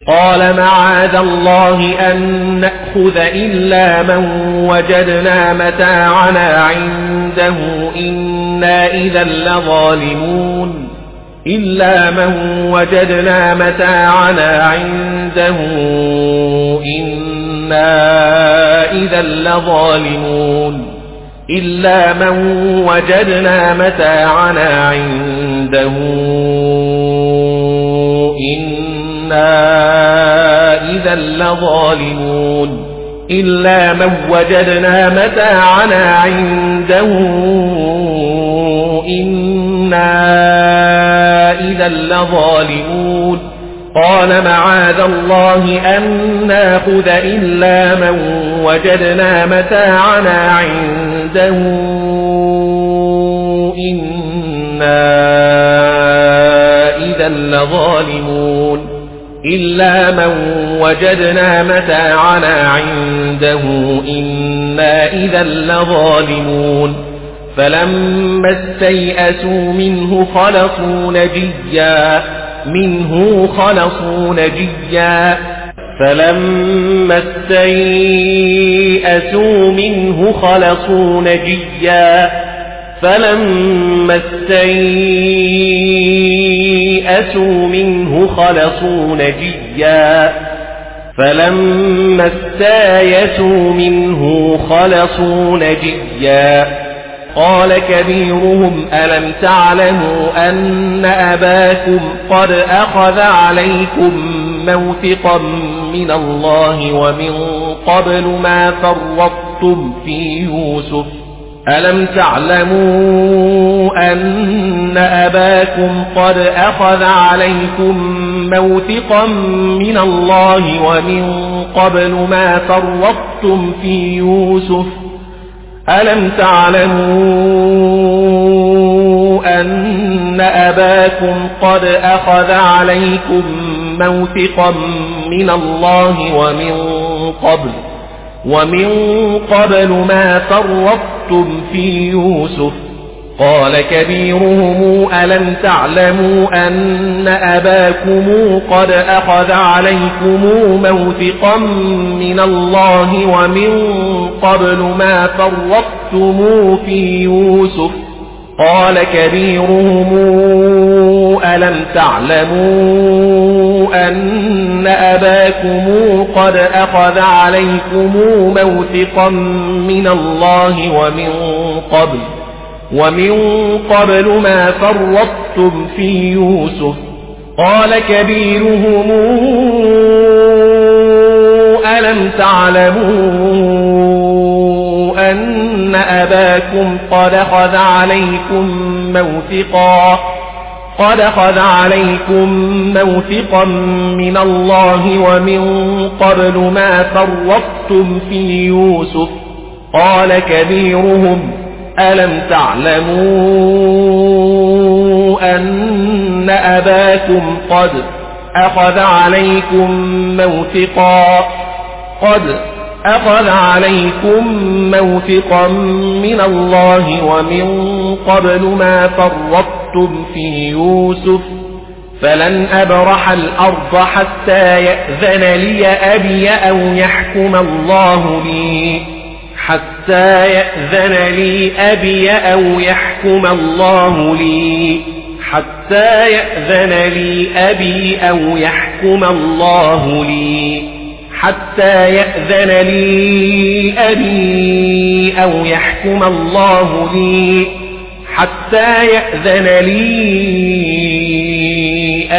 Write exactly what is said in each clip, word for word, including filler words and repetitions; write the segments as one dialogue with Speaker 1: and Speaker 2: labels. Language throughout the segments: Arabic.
Speaker 1: قال معاذ الله أن نأخذ إلا من وجدنا متاعنا عنده إنا إذا لظالمون إلا من وجدنا متاعنا عنده إنا إذا لظالمون إلا من وجدنا متاعنا عنده إنا إذا لظالمون إلا من وجدنا متاعنا عنده إنا إذا لظالمون قال معاذ الله أن نأخذ إلا من وجدنا متاعنا عنده إنا إذا لظالمون إلا من وجدنا متاعنا عنده إنا إذا لظالمون فلما استيئسوا منه خلصوا نجيا منه خلصوا نجيا فلما استيئسوا منه خلصوا نجيا فلما استيئسوا منه خلصوا نجيا فلما استيئسوا منه خلصوا نجيا قال كبيرهم ألم تعلموا أن أباكم قد أخذ عليكم موثقا من الله ومن قبل ما فرطتم في يوسف ألم تعلموا أن أباكم قد أخذ عليكم موثقا من الله ومن قبل ما فرطتم في يوسف ألم تعلموا أن أباكم قد أخذ عليكم موثقا من الله ومن قبل ومن قبل ما فرطتم في يوسف قال كبيرهم ألم تعلموا أن أباكم قد أخذ عليكم موثقا من الله ومن قبل ما فرطتم في يوسف قال كبيرهم ألم تعلموا أن أباكم قد أخذ عليكم موثقا من الله ومن قبل ومن قبل ما فرطتم في يوسف قال كبيرهم ألم تعلموا أن أباكم قد أخذ عليكم موثقا قد أخذ عليكم موثقا من الله ومن قبل ما فرطتم في يوسف قال كبيرهم ألم تعلموا أن أباكم قد أخذ عليكم موثقا قد أخذ عليكم موثقا من الله ومن قبل ما فرطتم في يوسف فلن أبرح الأرض حتى يأذن لي أبي أو يحكم الله لي حتى يأذن لي أبي أو يحكم الله لي حتى يأذن لي أبي أو يحكم الله لي حتى يأذن لي أبي أو يحكم الله لي حتى يأذن لي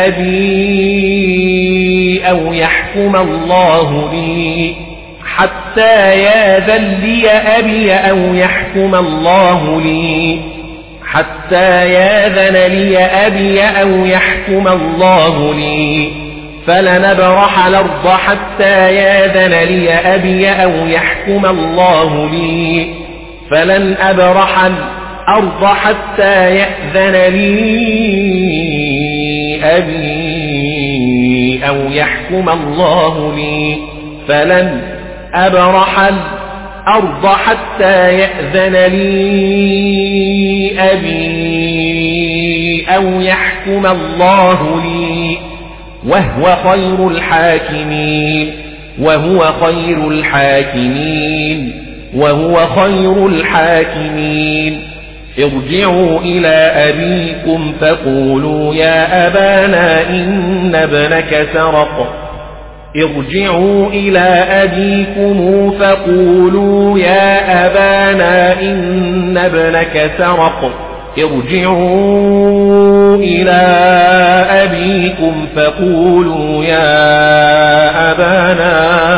Speaker 1: أبي أو يحكم الله لي حتى يأذن لي أبي أو يحكم الله لي حتى يأذن لي أبي أو يحكم الله لي فلنبرح الأرض حتى يأذن لي أبي أو يحكم الله لي فلن أبرح الأرض حتى يأذن لي أبي أو يحكم الله لي فلن أبرح الأرض حتى يأذن لي أبي أو يحكم الله لي وهو خير الحاكمين وهو خير الحاكمين وهو خير الحاكمين ارجعوا إلى أبيكم فقولوا يا أبانا إن ابنك سرق ارجعوا إلى أبيكم فقولوا يا أبانا إن ابنك سرق ارجعوا إلى أبيكم فقولوا يا أبانا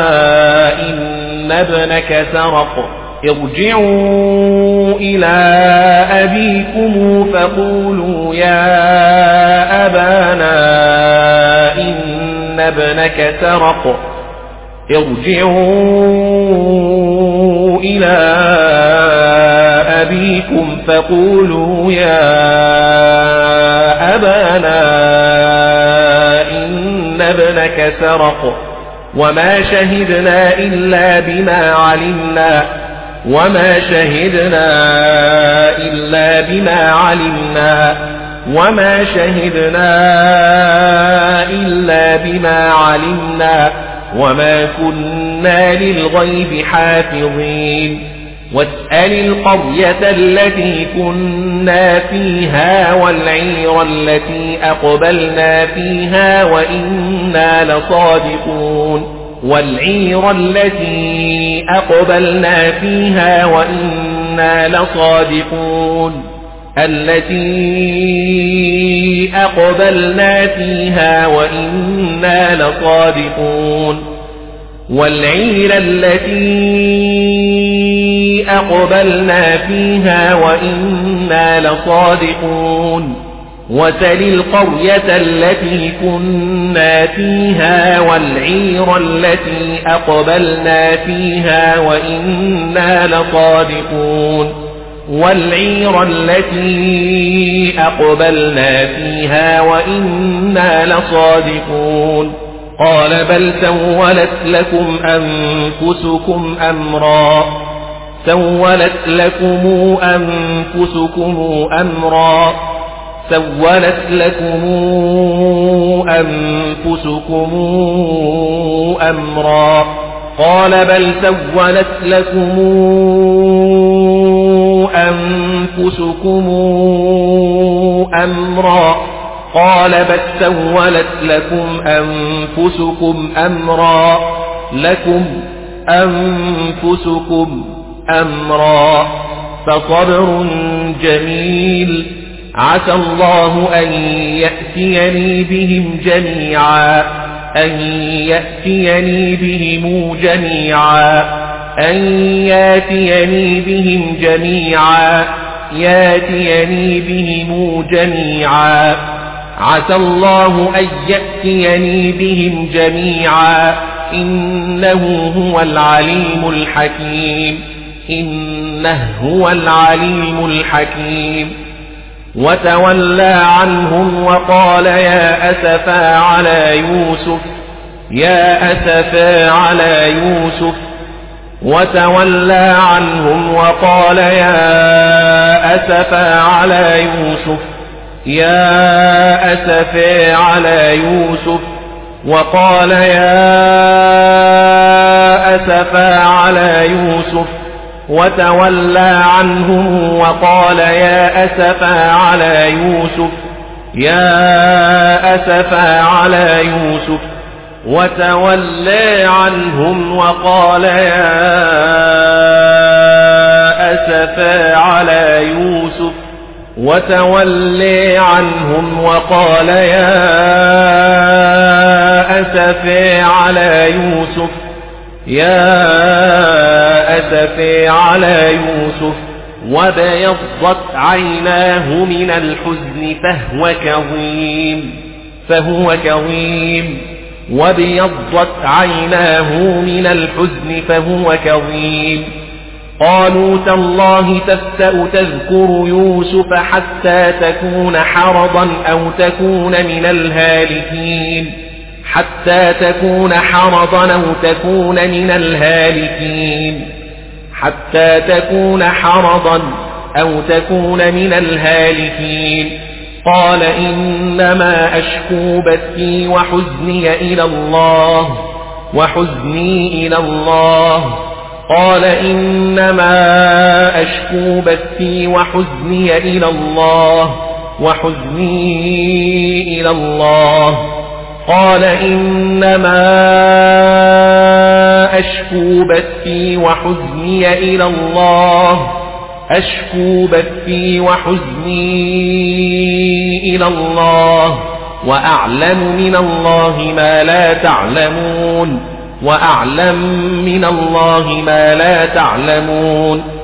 Speaker 1: إن ابنك سرق ارجعوا إلى أبيكم فقولوا يا أبانا إن ابنك سرق ارجعوا إلى أبيكم فقولوا يا أبانا إن ابنك سرق وما شهدنا إلا بما علمنا وما شهدنا إلا بما علمنا وما شهدنا إلا بما علمنا وما كنا للغيب حافظين واسأل القرية التي كنا فيها والعير التي أقبلنا فيها وإنا لصادقون والعير التي أقبلنا فيها وإنا لصادقون التي أقبلنا فيها وإنا لصادقون والعير التي أقبلنا فيها وإنا لصادقون وسل القرية التي كنا فيها والعير التي أقبلنا فيها وإنا لصادقون والعير التي أقبلنا فيها وإنا لصادقون قال بل سولت لكم أنفسكم أمرا سولت لكم أنفسكم أمرا سولت لكم أنفسكم أمرا قال بل سولت لكم أنفسكم أمرا قال بل سولت لكم أنفسكم أمرا لكم أنفسكم أمرا فصبر جميل عسى الله أن يأتيني بهم جميعا أن يأتيني بهم جميعا أن ياتيني بهم جميعا ياتيني بهم جميعا عسى الله أن يأتيني بهم جميعا إنه هو العليم الحكيم إنه هو العليم الحكيم وتولى عنهم وقال يا أسفا على يوسف يا أسفا على يوسف وتولى عنهم وقال يا أسفا على يوسف يا أسفا على يوسف وقال يا أسفا على يوسف وتولى عنهم وقال يا أسفا على يوسف يا أسفا على يوسف وتولى عنهم وقال يا أسفا على يوسف وتولى عنهم وقال يا أسفا على يوسف يا أسفا على يوسف وبيضت عيناه من الحزن فهو كظيم فهو كظيم وبيضت عيناه من الحزن فهو كظيم قالوا تالله تفتأ تذكر يوسف حتى تكون حرضا أو تكون من الهالكين حتى تكون حرضا أو تكون من الهالكين حتى تكون حرضا أو تكون من الهالكين قال إنما أشكو بثي وحزني إلى الله وحزني إلى الله قال إنما أشكو بثي وحزني إلى الله وحزني إلى الله قال إنما أشكو بثي وحزني إلى الله أشكو بثي وحزني إلى الله وأعلم من الله ما لا تعلمون وأعلم من الله ما لا تعلمون